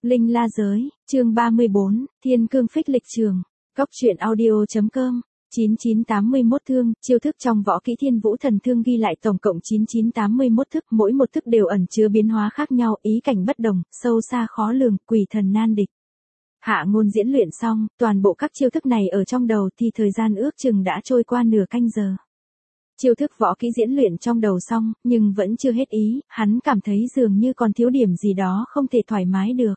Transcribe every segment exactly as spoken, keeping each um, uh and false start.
Linh La Giới, chương ba mươi bốn, Thiên Cương Phích Lịch Trường, Cóc truyện audio.com, chín chín tám mươi mốt thương, chiêu thức trong võ kỹ Thiên Vũ Thần Thương ghi lại tổng cộng chín chín tám mươi mốt thức, mỗi một thức đều ẩn chứa biến hóa khác nhau, ý cảnh bất đồng, sâu xa khó lường, quỷ thần nan địch. Hạ Ngôn diễn luyện xong, toàn bộ các chiêu thức này ở trong đầu thì thời gian ước chừng đã trôi qua nửa canh giờ. Chiêu thức võ kỹ diễn luyện trong đầu xong, nhưng vẫn chưa hết ý, hắn cảm thấy dường như còn thiếu điểm gì đó không thể thoải mái được.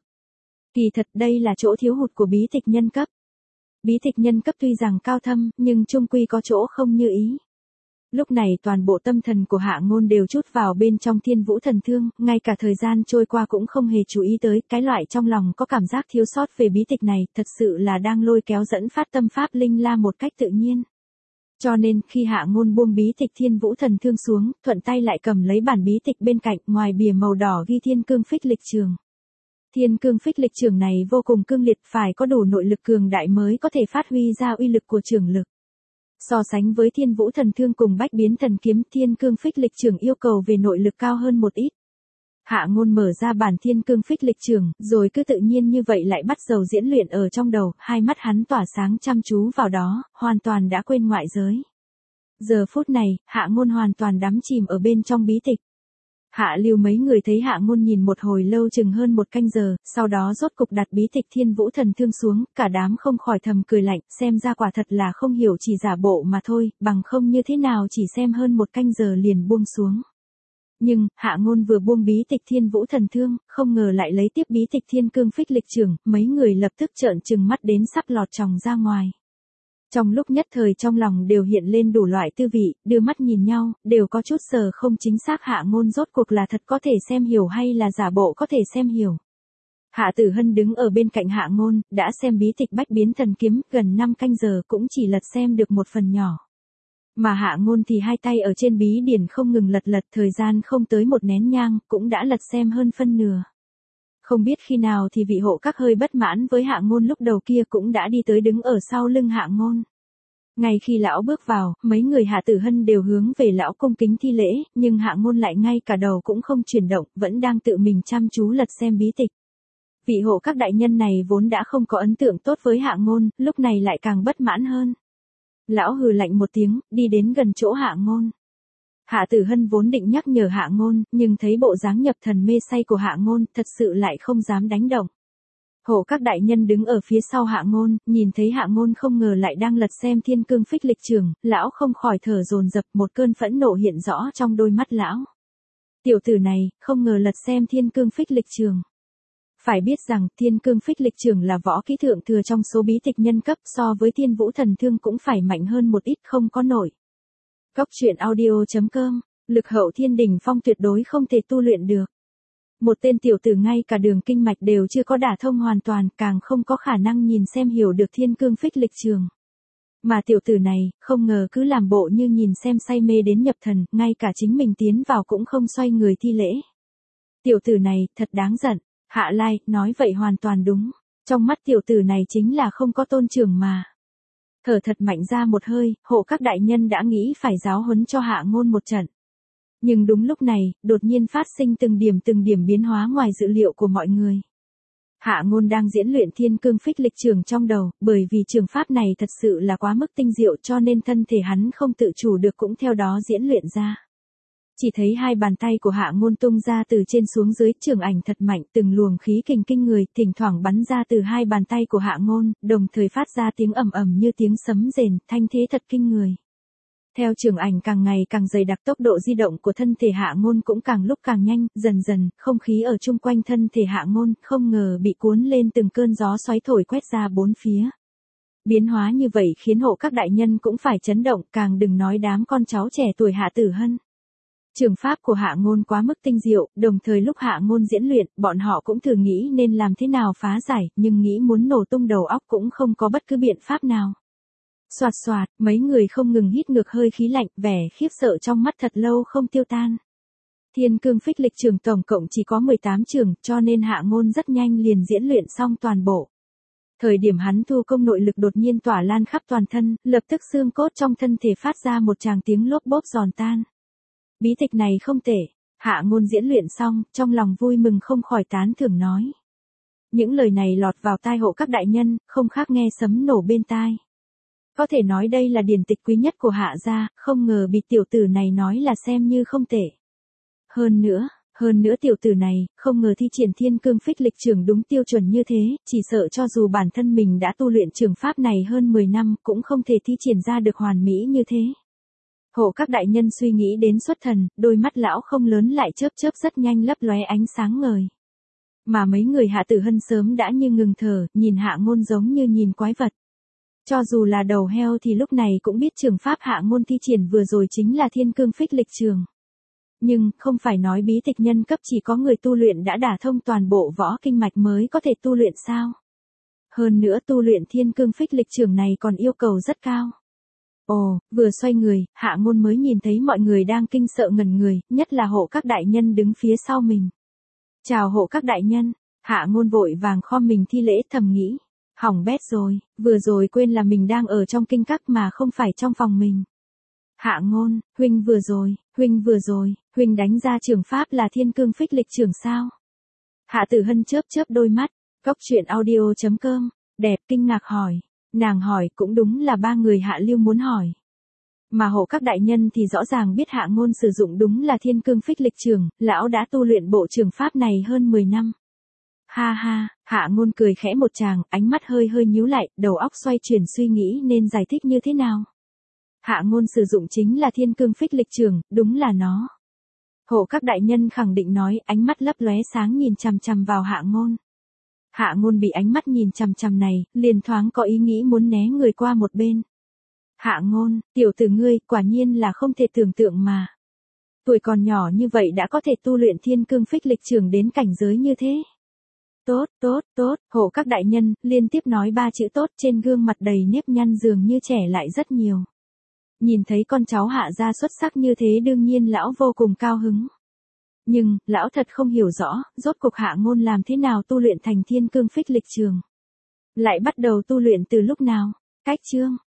Kỳ thật đây là chỗ thiếu hụt của bí tịch nhân cấp. Bí tịch nhân cấp tuy rằng cao thâm, nhưng chung quy có chỗ không như ý. Lúc này toàn bộ tâm thần của Hạ Ngôn đều trút vào bên trong Thiên Vũ Thần Thương, ngay cả thời gian trôi qua cũng không hề chú ý tới, cái loại trong lòng có cảm giác thiếu sót về bí tịch này, thật sự là đang lôi kéo dẫn phát tâm pháp linh la một cách tự nhiên. Cho nên, khi Hạ Ngôn buông bí tịch Thiên Vũ Thần Thương xuống, thuận tay lại cầm lấy bản bí tịch bên cạnh, ngoài bìa màu đỏ ghi Thiên Cương Phích Lịch Trường. Thiên Cương Phích Lịch Trường này vô cùng cương liệt, phải có đủ nội lực cường đại mới có thể phát huy ra uy lực của trường lực. So sánh với Thiên Vũ Thần Thương cùng Bách Biến Thần Kiếm, Thiên Cương Phích Lịch Trường yêu cầu về nội lực cao hơn một ít. Hạ Ngôn mở ra bản Thiên Cương Phích Lịch Trường, rồi cứ tự nhiên như vậy lại bắt đầu diễn luyện ở trong đầu, hai mắt hắn tỏa sáng chăm chú vào đó, hoàn toàn đã quên ngoại giới. Giờ phút này, Hạ Ngôn hoàn toàn đắm chìm ở bên trong bí tịch. Hạ Lưu mấy người thấy Hạ Ngôn nhìn một hồi lâu chừng hơn một canh giờ, sau đó rốt cục đặt bí tịch Thiên Vũ Thần Thương xuống, cả đám không khỏi thầm cười lạnh, xem ra quả thật là không hiểu chỉ giả bộ mà thôi, bằng không như thế nào chỉ xem hơn một canh giờ liền buông xuống. Nhưng, Hạ Ngôn vừa buông bí tịch Thiên Vũ Thần Thương, không ngờ lại lấy tiếp bí tịch Thiên Cương Phích Lịch Trường, mấy người lập tức trợn trừng mắt đến sắp lọt tròng ra ngoài. Trong lúc nhất thời trong lòng đều hiện lên đủ loại tư vị, đưa mắt nhìn nhau, đều có chút sờ không chính xác Hạ Ngôn rốt cuộc là thật có thể xem hiểu hay là giả bộ có thể xem hiểu. Hạ Tử Hân đứng ở bên cạnh Hạ Ngôn, đã xem bí tịch Bách Biến Thần Kiếm gần năm canh giờ cũng chỉ lật xem được một phần nhỏ. Mà Hạ Ngôn thì hai tay ở trên bí điển không ngừng lật lật, thời gian không tới một nén nhang, cũng đã lật xem hơn phân nửa. Không biết khi nào thì vị hộ các hơi bất mãn với Hạ Ngôn lúc đầu kia cũng đã đi tới đứng ở sau lưng Hạ Ngôn. Ngay khi lão bước vào, mấy người Hạ Tử Hân đều hướng về lão cung kính thi lễ, nhưng Hạ Ngôn lại ngay cả đầu cũng không chuyển động, vẫn đang tự mình chăm chú lật xem bí tịch. Vị hộ các đại nhân này vốn đã không có ấn tượng tốt với Hạ Ngôn, lúc này lại càng bất mãn hơn. Lão hừ lạnh một tiếng, đi đến gần chỗ Hạ Ngôn. Hạ Tử Hân vốn định nhắc nhở Hạ Ngôn, nhưng thấy bộ dáng nhập thần mê say của Hạ Ngôn, thật sự lại không dám đánh động. Hộ các đại nhân đứng ở phía sau Hạ Ngôn, nhìn thấy Hạ Ngôn không ngờ lại đang lật xem Thiên Cương Phích Lịch Trường, lão không khỏi thở dồn dập, một cơn phẫn nộ hiện rõ trong đôi mắt lão. Tiểu tử này, không ngờ lật xem Thiên Cương Phích Lịch Trường. Phải biết rằng, Thiên Cương Phích Lịch Trường là võ kỹ thượng thừa trong số bí tịch nhân cấp, so với Thiên Vũ Thần Thương cũng phải mạnh hơn một ít, không có nổi. Cóc truyện audio.com, lực hậu thiên đỉnh phong tuyệt đối không thể tu luyện được. Một tên tiểu tử ngay cả đường kinh mạch đều chưa có đả thông hoàn toàn, càng không có khả năng nhìn xem hiểu được Thiên Cương Phích Lịch Trường. Mà tiểu tử này, không ngờ cứ làm bộ như nhìn xem say mê đến nhập thần, ngay cả chính mình tiến vào cũng không xoay người thi lễ. Tiểu tử này, thật đáng giận. Hạ Lai, nói vậy hoàn toàn đúng. Trong mắt tiểu tử này chính là không có tôn trưởng mà. Thở thật mạnh ra một hơi, hộ các đại nhân đã nghĩ phải giáo huấn cho Hạ Ngôn một trận. Nhưng đúng lúc này, đột nhiên phát sinh từng điểm từng điểm biến hóa ngoài dự liệu của mọi người. Hạ Ngôn đang diễn luyện Thiên Cương Phích Lịch Trường trong đầu, bởi vì trường pháp này thật sự là quá mức tinh diệu cho nên thân thể hắn không tự chủ được cũng theo đó diễn luyện ra. Chỉ thấy hai bàn tay của Hạ Ngôn tung ra từ trên xuống dưới, trường ảnh thật mạnh, từng luồng khí kình kinh người, thỉnh thoảng bắn ra từ hai bàn tay của Hạ Ngôn, đồng thời phát ra tiếng ầm ầm như tiếng sấm rền, thanh thế thật kinh người. Theo trường ảnh càng ngày càng dày đặc, tốc độ di động của thân thể Hạ Ngôn cũng càng lúc càng nhanh, dần dần, không khí ở chung quanh thân thể Hạ Ngôn, không ngờ bị cuốn lên từng cơn gió xoáy thổi quét ra bốn phía. Biến hóa như vậy khiến hộ các đại nhân cũng phải chấn động, càng đừng nói đám con cháu trẻ tuổi Hạ Tử Hân. Trường pháp của Hạ Ngôn quá mức tinh diệu, đồng thời lúc Hạ Ngôn diễn luyện, bọn họ cũng thử nghĩ nên làm thế nào phá giải, nhưng nghĩ muốn nổ tung đầu óc cũng không có bất cứ biện pháp nào. Soạt soạt, mấy người không ngừng hít ngược hơi khí lạnh, vẻ khiếp sợ trong mắt thật lâu không tiêu tan. Thiên Cương Phích Lịch Trường tổng cộng chỉ có mười tám trường, cho nên Hạ Ngôn rất nhanh liền diễn luyện xong toàn bộ. Thời điểm hắn thu công nội lực đột nhiên tỏa lan khắp toàn thân, lập tức xương cốt trong thân thể phát ra một tràng tiếng lốp bốp giòn tan. Bí tịch này không tệ. Hạ Ngôn diễn luyện xong, trong lòng vui mừng không khỏi tán thưởng nói. Những lời này lọt vào tai Hộ các đại nhân, không khác nghe sấm nổ bên tai. Có thể nói đây là điển tịch quý nhất của Hạ gia, không ngờ bị tiểu tử này nói là xem như không tệ. Hơn nữa, hơn nữa tiểu tử này, không ngờ thi triển thiên cương phích lịch trường đúng tiêu chuẩn như thế, chỉ sợ cho dù bản thân mình đã tu luyện trường pháp này hơn mười năm cũng không thể thi triển ra được hoàn mỹ như thế. Hộ các đại nhân suy nghĩ đến xuất thần, đôi mắt lão không lớn lại chớp chớp rất nhanh lấp lóe ánh sáng ngời. Mà mấy người Hạ Tử Hân sớm đã như ngừng thở, nhìn Hạ Ngôn giống như nhìn quái vật. Cho dù là đầu heo thì lúc này cũng biết trường pháp Hạ Ngôn thi triển vừa rồi chính là thiên cương phích lịch trường. Nhưng, không phải nói bí tịch nhân cấp chỉ có người tu luyện đã đả thông toàn bộ võ kinh mạch mới có thể tu luyện sao? Hơn nữa tu luyện thiên cương phích lịch trường này còn yêu cầu rất cao. Ồ, vừa xoay người, Hạ Ngôn mới nhìn thấy mọi người đang kinh sợ ngẩn người, nhất là Hộ các đại nhân đứng phía sau mình. Chào Hộ các đại nhân, Hạ Ngôn vội vàng khom mình thi lễ thầm nghĩ. Hỏng bét rồi, vừa rồi quên là mình đang ở trong kinh các mà không phải trong phòng mình. Hạ Ngôn, huynh vừa rồi, huynh vừa rồi, huynh đánh ra trường pháp là thiên cương phích lịch trường sao? Hạ Tử Hân chớp chớp đôi mắt, Cốc truyện audio chấm com, đẹp kinh ngạc hỏi. Nàng hỏi cũng đúng là ba người Hạ Lưu muốn hỏi. Mà Hộ các đại nhân thì rõ ràng biết Hạ Ngôn sử dụng đúng là thiên cương phích lịch trường, lão đã tu luyện bộ trường pháp này hơn mười năm. Ha ha, Hạ Ngôn cười khẽ một tràng, ánh mắt hơi hơi nhíu lại, đầu óc xoay chuyển suy nghĩ nên giải thích như thế nào. Hạ Ngôn sử dụng chính là thiên cương phích lịch trường, đúng là nó. Hộ các đại nhân khẳng định nói, ánh mắt lấp lóe sáng nhìn chằm chằm vào Hạ Ngôn. Hạ Ngôn bị ánh mắt nhìn chằm chằm này, liền thoáng có ý nghĩ muốn né người qua một bên. Hạ Ngôn, tiểu tử ngươi, quả nhiên là không thể tưởng tượng mà. Tuổi còn nhỏ như vậy đã có thể tu luyện thiên cương phích lịch trường đến cảnh giới như thế. Tốt, tốt, tốt, Hộ các đại nhân, liên tiếp nói ba chữ tốt trên gương mặt đầy nếp nhăn dường như trẻ lại rất nhiều. Nhìn thấy con cháu Hạ gia xuất sắc như thế đương nhiên lão vô cùng cao hứng. Nhưng, lão thật không hiểu rõ, rốt cuộc Hạ Ngôn làm thế nào tu luyện thành thiên cương phích lịch trường. Lại bắt đầu tu luyện từ lúc nào? Cách chương.